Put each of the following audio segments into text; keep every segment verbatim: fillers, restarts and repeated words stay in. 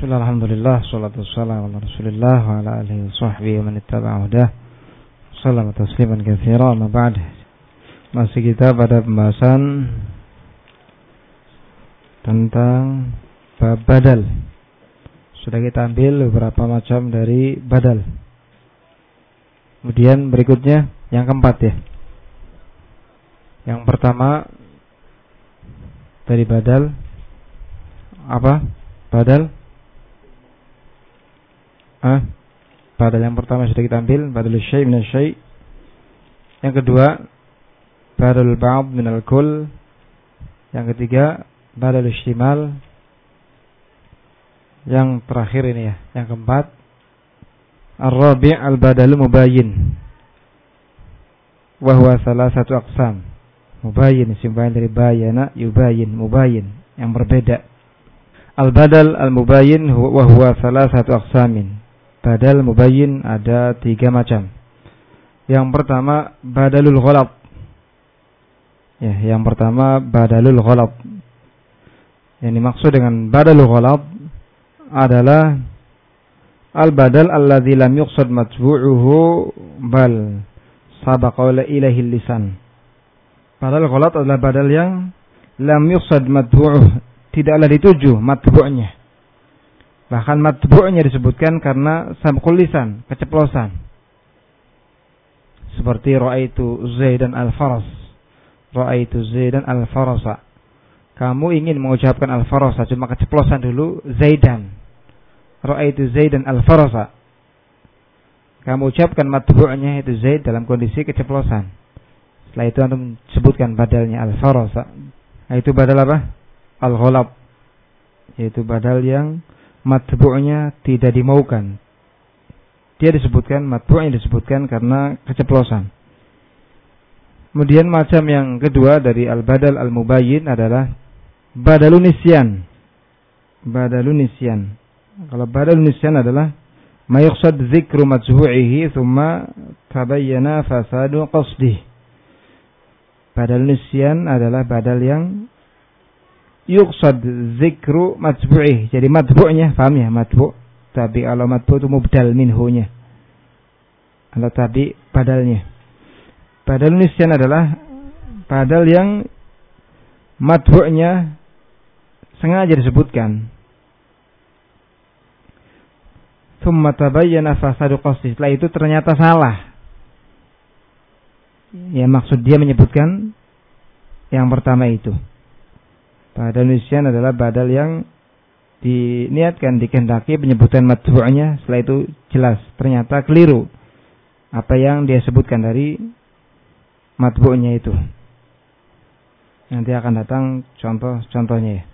Bismillah, alhamdulillah, salatu wassalamu ala rasulillah wa ala alihi wa sahbihi wa man ittaba'a hudah. Salam tasliman katsira, amma ba'd. Masih kita pada pembahasan tentang bab badal. Sudah kita ambil beberapa macam dari badal. Kemudian berikutnya yang keempat ya. Yang pertama dari badal apa? Badal Ah, badal yang pertama sudah kita ambil, badal syai' min syai'. Yang kedua, badal ba'd min al-kull. Yang ketiga, badal istimal. Yang terakhir ini ya, yang keempat, ar-rabi' al-badal mubayyin. Wa huwa salasatu aqsam. Mubayyin simpan dari bayana, yubayyin, mubayyin yang berbeda. Al-badal al-mubayyin wa huwa salasatu aqsamin. Badal mubayyin ada tiga macam. Yang pertama badalul ghalab. Ya, yang pertama badalul ghalab. Yang dimaksud dengan badalul ghalab adalah al-badal alladzi lam yuqsad matbu'uhu bal sabaqa ilaihi lisan. Badal ghalab adalah badal yang lam yuqsad matbu'uhu, tidaklah dituju matbu'nya. Bahkan matbu'nya disebutkan karena sabqul lisan, keceplosan. Seperti ra'aitu Zaidan al-Faras. Ra'aitu Zaidan al-Farasa. Kamu ingin mengucapkan al-Farasa, cuma keceplosan dulu Zaidan. Ra'aitu Zaidan al-Farasa. Kamu ucapkan matbu'nya itu Zaid dalam kondisi keceplosan. Setelah itu antum sebutkan badalnya al-Farasa. Nah, itu badal apa? Al-ghalab. Yaitu badal yang matbu'nya tidak dimaukan. Dia disebutkan, matbu'nya disebutkan karena keceplosan. Kemudian macam yang kedua dari al-badal al-mubayyin adalah badalun nisyan. Badalun nisyan. Kalau badalun nisyan adalah ma yuqsad dzikru matbu'ihi thumma tabayyana fasadu qasdih. Badalun nisyan adalah badal yang yuqsad zikru matbu'ih. Jadi matbu'nya, paham ya, matbu'. Tapi kalau matbu' itu mubdal minhunya. Kalau tapi badalnya. Badal nisyan adalah badal yang matbu'nya sengaja disebutkan. Tsumma tabayyana fasadu qasdi. Setelah itu ternyata salah. Ya, maksud dia menyebutkan yang pertama itu. Badal nisyan adalah badal yang diniatkan, dikehendaki penyebutan matbu'nya, setelah itu jelas ternyata keliru apa yang dia sebutkan dari matbu'nya itu. Nanti akan datang contoh-contohnya ya.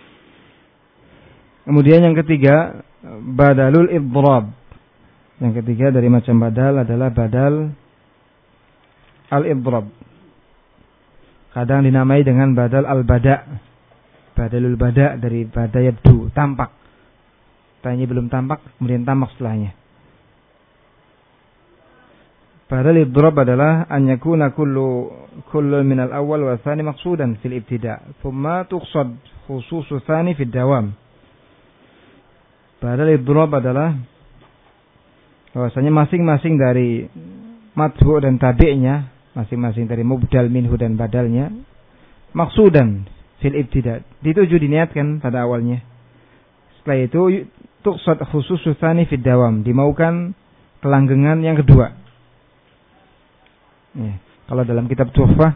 Kemudian yang ketiga, badalul idrab. Yang ketiga dari macam badal adalah badal al-idrab. Kadang dinamai dengan badal al-bada'. Badalul bada' dari bada yabdu, tampak. Tanya belum tampak, kemudian tampak setelahnya. Badal idrab adalah an yakuna kullu kullu min al-awwal wa tsani maqsudan fil ibtida', thumma tuqsad khususu tsani fid dawam. Badal idrab adalah bahwasanya masing-masing dari matbu' dan tabi'nya, masing-masing dari mubdal minhu dan badalnya, maqsudan fil ibtida', dituju diniatkan pada awalnya. Setelah itu tuqsad khususu tsani fid dawam, dimaukan kelanggengan yang kedua. Ya, kalau dalam kitab Tuhfah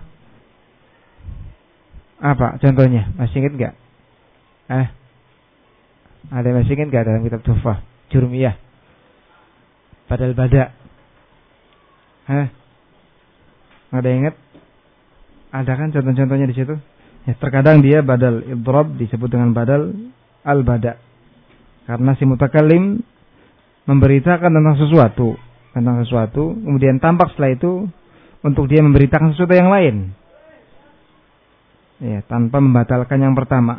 apa contohnya? Masih ingat enggak? Eh? Ada yang masih ingat enggak dalam kitab Tuhfah? Jurmiyah. Badal bada'. Hah? Ada yang ingat? Ada kan contoh-contohnya di situ? Ya, terkadang dia badal idrab disebut dengan badal al-bada. Karena si mutakallim memberitakan tentang sesuatu, tentang sesuatu, kemudian tampak setelah itu untuk dia memberitakan sesuatu yang lain. Ya, tanpa membatalkan yang pertama.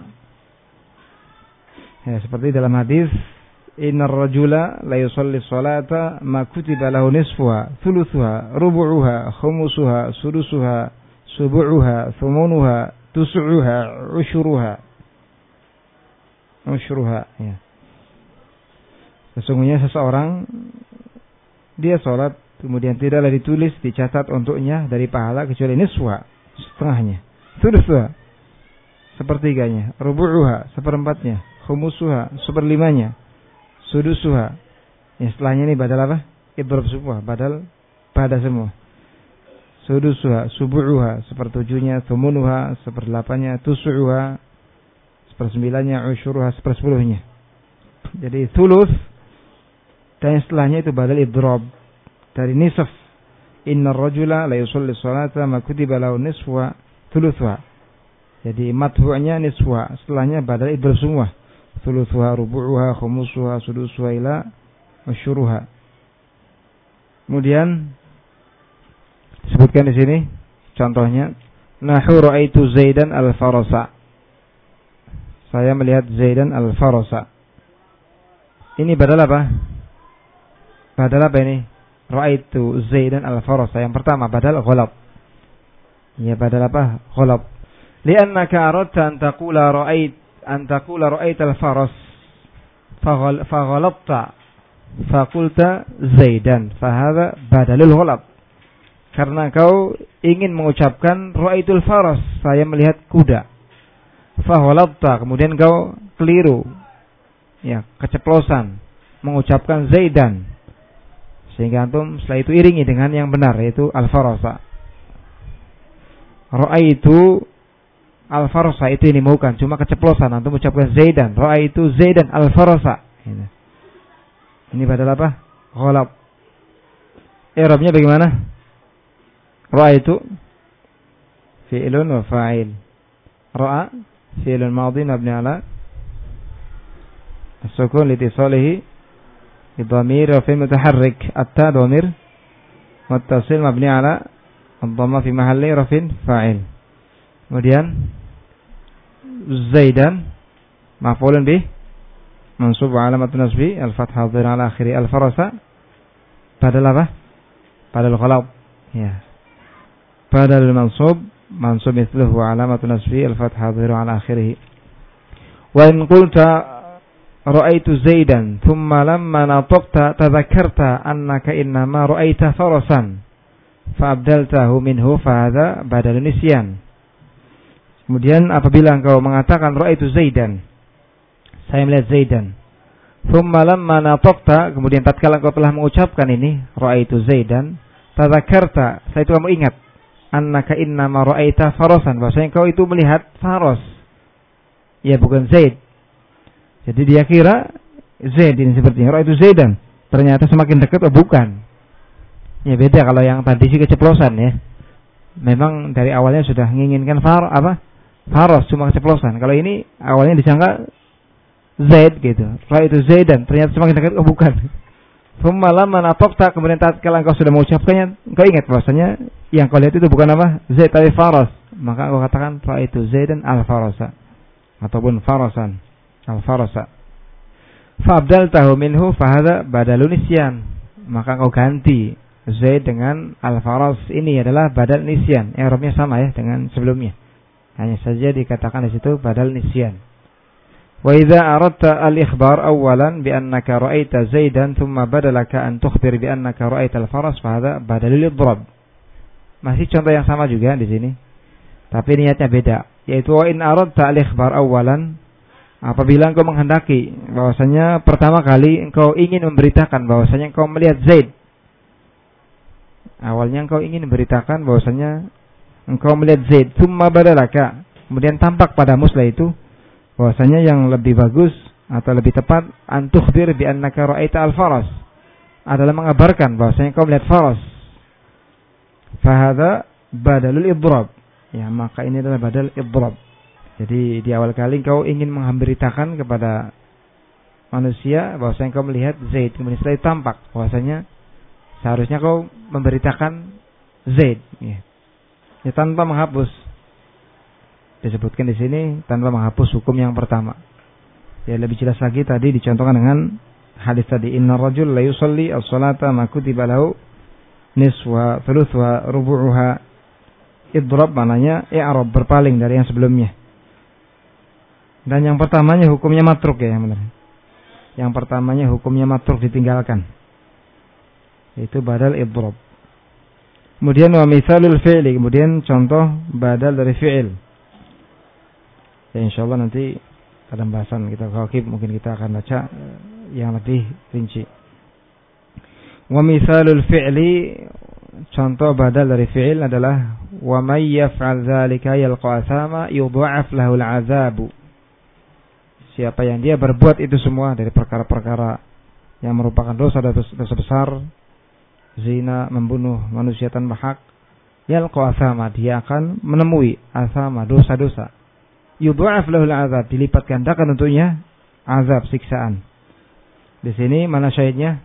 Ya, seperti dalam hadis, innar rajula la yusalli sholata ma kutiba lahu nisfuha, thuluthuha, rubu'uha, khumusuha, sudusuha, subu'uha, thumunuha, tusu'uha, usyuruha. Usyuruha, ya. Sesungguhnya seseorang dia sholat kemudian tidaklah ditulis dicatat untuknya dari pahala kecuali niswa, setengahnya, thuluthha, sepertiganya, rubu'uha, seperempatnya, khumusuha, seperlimanya, sudusuha. Yang setelahnya ini badal apa? Idrib semua, badal pada semua. Sudusuha, subu'uha, sepertujuhnya, thumunuha, seperdelapannya, tusu'uha, sepersembilannya, usyuruha, sepersepuluhnya. Jadi thuluth dan yang setelahnya itu badal idrib dari nisf. Innar rajula la yusalli sholata ma kutiba lahu niswa thuluthha. Jadi matbu'nya niswa, setelahnya badal idrib semua. Thuluthha, rubu'uha, khumusuha, sudusuha ila usyuruha. Kemudian sebutkan di sini contohnya, nahu ra'aitu Zaidan al-Farasa. Saya melihat Zaidan al-Farasa. Ini badal apa? Badal apa ini? Ra'aitu Zaidan al-Farasa. Yang pertama badal ghalab. Ya, badal apa? Ghalab. Li'annaka aradta an taqula ra'ait an taqula ra'ait al-faras. Faghalabta. Faqulta Zaidan. Fahadha badalul ghalab. Karena kau ingin mengucapkan ra'aitul faras, saya melihat kuda. Faghalabta, kemudian kau keliru. Ya, keceplosan mengucapkan Zaidan. Sehingga antum setelah itu iringi dengan yang benar, yaitu al-farasa. Ra'aitu al-farasa, itu ini bukan cuma keceplosan antum mengucapkan Zaidan. Ra'aitu Zaidan al-farasa. Ini. Ini badal apa? Ghalab. I'rabnya bagaimana? Ra'aitu fi'lun wa fa'il. Ra'a fi'lun madhi mabni ala as-sukun litisalihi bidhamir wa fi'l mutaharrik. At-ta dhamir muttasil mabni ala ad-dhamma fi mahalli rafin fa'il. Kemudian Zaidan maf'ulun bih mansub wa alamatun nasbi al-fathah dhahir ala akhiri al-farasa. Badal apa? Badal ghalab. Ya. Badal mansub mansub mithluhu wa alamatun nasbi al-fathah dhahir ala akhirih. Wa in qulta ra'aitu Zaidan thumma lamma nataqta tadhakkarta annaka innama ra'aita farasan fa abdaltahu minhu fa hadha badal nisyan. Kemudian apabila engkau mengatakan ra'aitu Zaidan, saya melihat Zaidan. Thumma lamma nataqta, kemudian tatkala engkau telah mengucapkan ini ra'aitu Zaidan, tadzakarta, setelah itu kamu ingat, annaka innama ra'aita farasan, bahwasanya engkau itu melihat faras. Ya, bukan Zaid. Jadi dia kira Zaid ini sepertinya ra'aitu Zaidan. Ternyata semakin dekat oh bukan. Ya beda kalau yang tadi sih keceplosan ya. Memang dari awalnya sudah menginginkan far apa? Faras, cuma keceplosan. Kalau ini awalnya disangka Zaid gitu. Ra'aitu Zaidan, ternyata semakin dekat oh bukan. Thumma lamma nataqta, kemudian tatkala engkau sudah mengucapkannya, engkau ingat bahwasanya yang kau lihat itu bukan apa? Zaid tapi faras. Maka engkau katakan ra'aitu Zaidan al-farasa ataupun farasan al-farasa. Fa'abdaltahu minhu fahadha badalun nisyan. Maka engkau ganti Zaid dengan al-faras, ini adalah badal nisyan. I'rabnya sama ya dengan sebelumnya. Hanya saja dikatakan di situ badal nisyan. Wa idza aradta al-ikhbar awalan bi annaka ra'aita Zaidan thumma badalaka an tukhbir bi annaka ra'aita al-faras fa hadha badalul idrab. Masih contoh yang sama juga di sini. Tapi niatnya beda, yaitu wa in aradta al-ikhbar awalan, apabila engkau menghendaki bahwasanya pertama kali engkau ingin memberitakan bahwasanya engkau melihat Zaid. Awalnya engkau ingin memberitakan bahwasanya engkau melihat Zaid, thumma badalaka, kemudian tampak padamu setelah itu bahwasanya yang lebih bagus atau lebih tepat antukhbir bi annaka ra'aita al-faras, adalah mengabarkan bahwasanya kau melihat faras. Fa hadza badalul idrab. Ya, maka ini adalah badal idrab. Jadi di awal kali kau ingin memberitakan kepada manusia bahwasanya kau melihat Zaid, kemudian setelah itu tampak bahwasanya seharusnya kau memberitakan Zaid ya. Ya, tanpa menghapus. Disebutkan di sini tanpa menghapus hukum yang pertama. Ya, lebih jelas lagi tadi dicontohkan dengan hadis tadi, innar rajul la yusalli as-salata ma kutiba lahu niswa thuluthwa rubu'uha. Idrab maknanya i'rab, berpaling dari yang sebelumnya. Dan yang pertamanya hukumnya matruk ya, benar. Yang pertamanya hukumnya matruk ditinggalkan. Itu badal idrob. Kemudian wa mithalul fi'li, kemudian contoh badal dari fi'il. Ya insyaallah nanti pada pembahasan kita khakib mungkin kita akan baca yang lebih rinci. Wa mithalul fi'li, contoh badal dari fi'il adalah wa may yaf'al dzalika yalqa athama yudha'af lahu al'adzabu. Siapa yang dia berbuat itu semua dari perkara-perkara yang merupakan dosa-dosa besar, zina, membunuh manusia tanpa hak, yalqa athama, dia akan menemui athama, dosa-dosa. Yudha'af lahu al'adzab, dilipat gandakan untuknya azab, siksaan. Di sini mana syahidnya?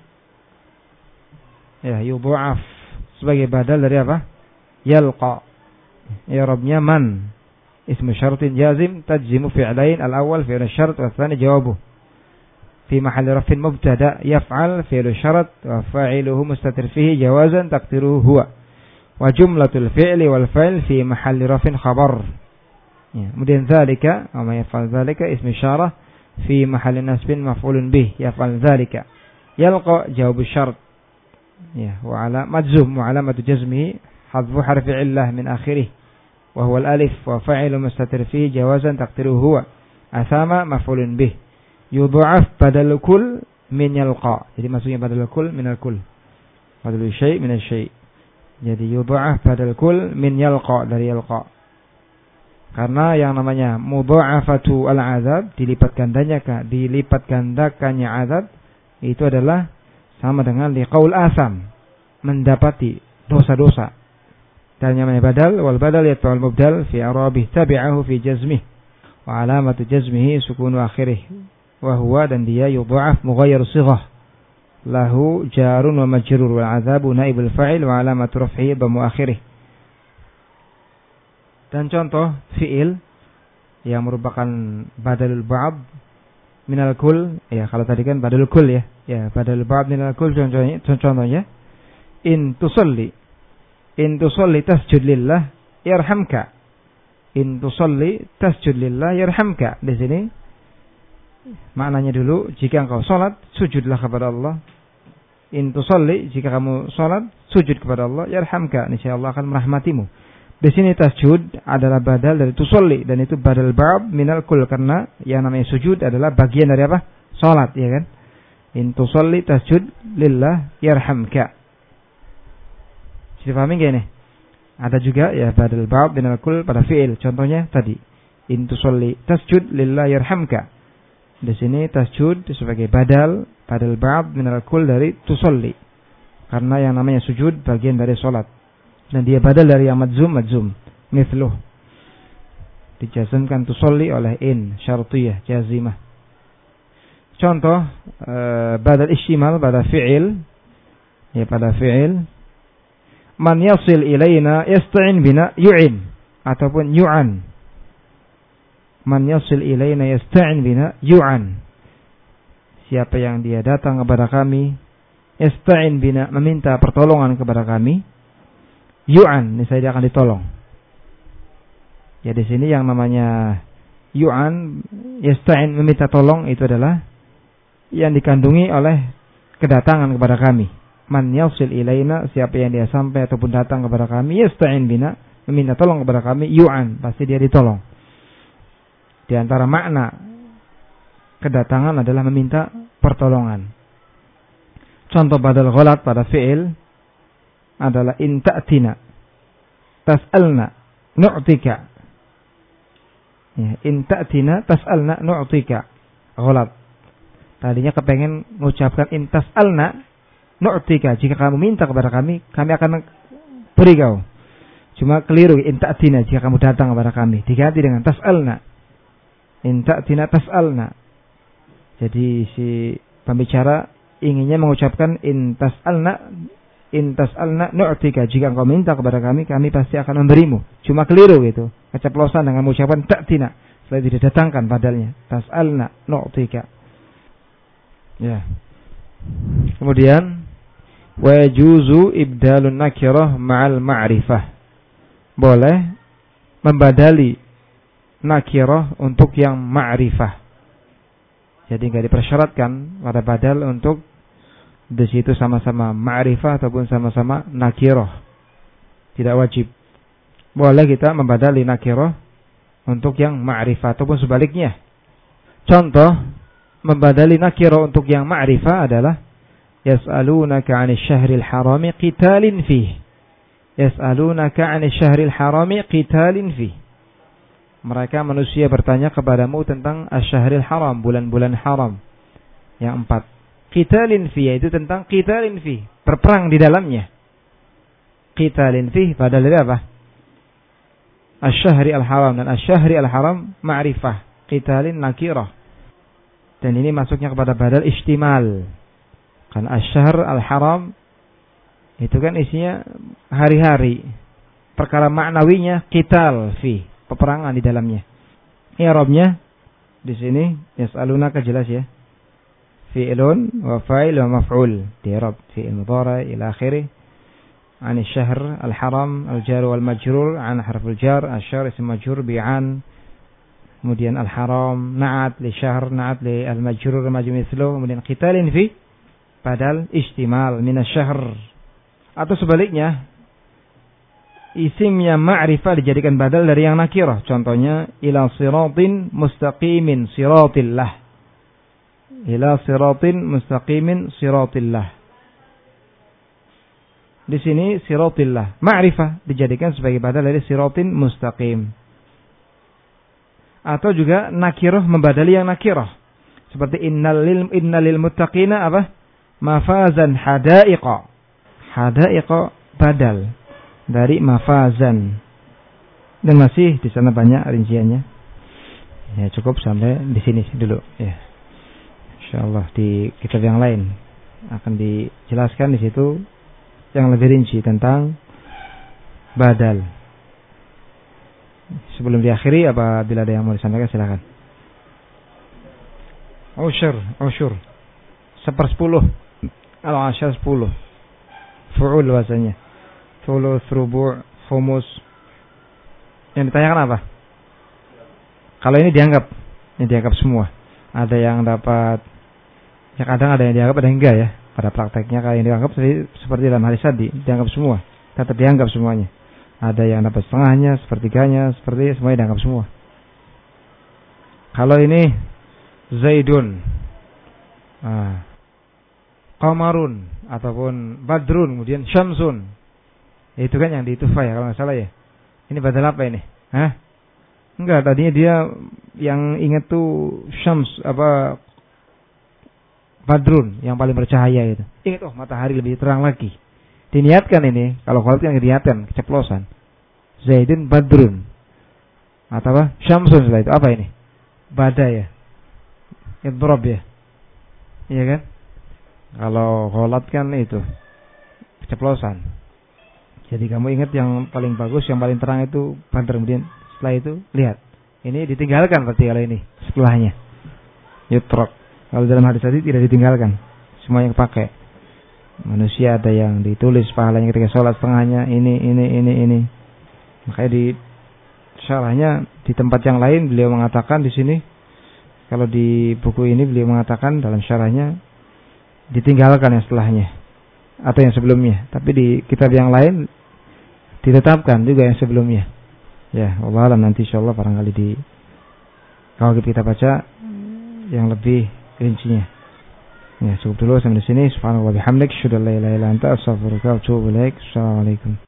Ya, yudha'af sebagai badal dari apa? Yalqa. I'rabnya man. Ismu syartin jazim tajzimu fi'lain, al-awwal fi'l syart wa tsani jawabuh. Fi mahalli raf'in mubtada yaf'al fi'l syart wa fa'iluhu mustatir fihi jawazan taqdiruhu huwa. Wa jumlatul fi'li wal fa'il fi mahalli raf'in khabar. Ya, kemudian zalika, wa ma yaf'al zalika ismu syarah fi mahalli nasbin maf'ulun bih, yaf'al zalika. Yalqa jawabu syart. Ya, wa ala majzum wa alamatu jazmihi hadfu harfi illah min akhirih. وهو الألف وفاعل مستتر فيه جوازا تقديره هو. أثام مفعول به. يضاعف بدل كل من يلقى. Jadi maksudnya badal kul min al-kul. Badal syai' min al-syai'. Jadi yudha'af badal kul min yalqa, dari yalqa. Karena yang namanya mudha'afatu al-'adzab, dilipat gandanya dilipat gandakannya azab, itu adalah sama dengan liqaul asam, mendapati dosa-dosa. Dan yang namanya badal, wal badal yatba'ul mubdal fi i'rabih tabi'ahu fi jazmih wa alamatu jazmihi sukunu akhirih wa huwa, dan dia yudha'af mughayyir sighah lahu jarun wa majrur wal 'adzabu naibul fa'il wa alamatu raf'ihi dhammu akhirih. Dan contoh fi'il yang merupakan badalul ba'd minal kull, ya kalau tadi kan badalul kull ya. Ya, badalul ba'd minal kull contohnya contohnya in tusalli. In tusalli tasjud lillah yarhamka. In tusalli tasjud lillah yarhamka. Di sini maknanya dulu, jika engkau salat sujudlah kepada Allah. In tusalli, jika kamu salat sujud kepada Allah, yarhamka, niscaya Allah akan merahmatimu. Di sini tasjud adalah badal dari tusalli, dan itu badal ba'd minal kull, karena yang namanya sujud adalah bagian dari apa? Salat, ya kan? In tusalli tasjud lillah yarhamka. Bisa pahami gak nih? Ada juga ya badal ba'd minal kull pada fi'il. Contohnya tadi, in tusalli tasjud lillah yarhamka. Di sini tasjud sebagai badal badal ba'd minal kull dari tusalli. Karena yang namanya sujud bagian dari salat. Dan dia badal dari yang madzum madzum. Mithluh. Dijazmkan tusalli oleh in syartiyah jazimah. Contoh uh, badal istimal pada fi'il. Ya pada fi'il. Man yasil ilaina yasta'in bina yu'in, ataupun yu'an. Man yasil ilaina yasta'in bina yu'an. Siapa yang dia datang kepada kami, yasta'in bina, meminta pertolongan kepada kami, yu'an, niscaya dia akan ditolong. Ya di sini yang namanya yu'an, yasta'in, meminta tolong, itu adalah yang dikandungi oleh kedatangan kepada kami. Man yasil ilaina, siapa yang dia sampai ataupun datang kepada kami, yasta'in bina, meminta tolong kepada kami, yu'an, pasti dia ditolong. Di antara makna kedatangan adalah meminta pertolongan. Contoh badal ghalat pada fi'il adalah in ta'tina tas'alna nu'tika. Ya, in ta'tina tas'alna nu'tika. Ghalat. Tadinya kepengen mengucapkan in tas'alna nu'tika, jika kamu minta kepada kami, kami akan beri kau. Cuma keliru, in ta'tina, jika kamu datang kepada kami. Diganti dengan tas'alna. In ta'tina tas'alna. Jadi si pembicara inginnya mengucapkan in tas'alna, in tas'alna nu'tika, jika engkau minta kepada kami, kami pasti akan memberimu. Cuma keliru gitu. Keceplosan dengan mengucapkan ta'tina. Setelah tidak datangkan padanya. Tas'alna nu'tika. Ya. Kemudian wa yajuzu ibdalun nakirah ma'al ma'rifah. Boleh membadali nakirah untuk yang ma'rifah. Jadi nggak dipersyaratkan pada badal untuk di situ sama-sama ma'rifah ataupun sama-sama nakirah. Tidak wajib. Boleh kita membadali nakirah untuk yang ma'rifah ataupun sebaliknya. Contoh membadali nakirah untuk yang ma'rifah adalah yas'alunaka 'anil syahril harami qitalin fihi. Yas'alunaka 'anil syahril harami qitalin fihi. Mereka manusia bertanya kepadamu tentang asy-syahril haram, bulan-bulan haram. Yang empat. Qitalin fihi itu tentang qitalin fihi, berperang di dalamnya. Qitalin fihi badal dari apa? Asy-syahri al-haram, dan asy-syahri al-haram ma'rifah, qitalin nakirah. Dan ini masuknya kepada badal istimal. Kan asy-syahr al-haram itu kan isinya hari-hari. Perkara maknawinya qital fi, peperangan di dalamnya. I'rabnya di sini yas'alunaka jelas ya. Fi'lun wa fa'il wa maf'ul. Di i'rab fi'il mudhari' ila akhirih. عن الشهر الحرام الجار والمجرور عن حرف الجار الشهر اسم مجرور بعن kemudian al-haram na'at li syahr na'at li al-majrur majmu mithlu kemudian qitalin fi badal istimal min asy-syahr atau sebaliknya isimnya ma'rifah dijadikan badal dari yang nakirah contohnya ila siratin mustaqimin siratillah ila siratin mustaqimin siratillah. Di sini siratillah ma'rifah dijadikan sebagai badal dari siratin mustaqim. Atau juga nakirah membadali yang nakirah. Seperti innal lil innal lil muttaqina apa? Mafazan hadaiqa. Hadaiqa badal dari mafazan. Dan masih di sana banyak rinciannya. Ya cukup sampai di sini dulu ya. Insyaallah di kitab yang lain akan dijelaskan di situ yang lebih rinci tentang badal. Sebelum diakhiri apabila ada yang mau disampaikan silakan. Usyur, usyur. Sepersepuluh. Al-ashar sepuluh. Fu'ul bahasanya. Thuluth, rubu', khumus. Yang ditanyakan apa? Kalau ini dianggap, ini dianggap semua. Ada yang dapat, ya kadang ada yang dianggap, ada yang enggak ya. Pada prakteknya kalau yang dianggap seperti dalam hadis tadi, dianggap semua, tetap dianggap semuanya. Ada yang dapat setengahnya, sepertiganya, seperti semuanya dianggap semua. Kalau ini Zaidun, ah, Qamarun ataupun Badrun, kemudian Syamsun, itu kan yang ditufah ya kalau nggak salah ya. Ini badal apa ini? Hah? Enggak, tadinya dia yang ingat tuh Syams apa? Badrun yang paling bercahaya itu. Ingat oh matahari lebih terang lagi. Diniatkan ini kalau kholid yang diniatkan keceplosan. Zaidun Badrun. Atau apa? Syamsun setelah itu apa ini? Badai ya. Idrob ya. Iya kan? Kalau kholid kan itu keceplosan. Jadi kamu ingat yang paling bagus, yang paling terang itu Badr. Kemudian setelah itu lihat. Ini ditinggalkan berarti kalau ini setelahnya. Yutrok. Kalau dalam hadis tadi tidak ditinggalkan, semuanya kepakai. Manusia ada yang ditulis pahalanya ketika sholat setengahnya, ini, ini, ini, ini. Makanya di syarahnya di tempat yang lain beliau mengatakan di sini, kalau di buku ini beliau mengatakan dalam syarahnya ditinggalkan yang setelahnya atau yang sebelumnya. Tapi di kitab yang lain ditetapkan juga yang sebelumnya. Ya, Allah alam nanti insyaallah barangkali di kalau kita baca yang lebih rincinya. Ya, cukup dulu sampai di sini. Subhanallah bihamdik, syukur la ilaha illa anta, astaghfiruka wa atubu ilaik. Assalamualaikum.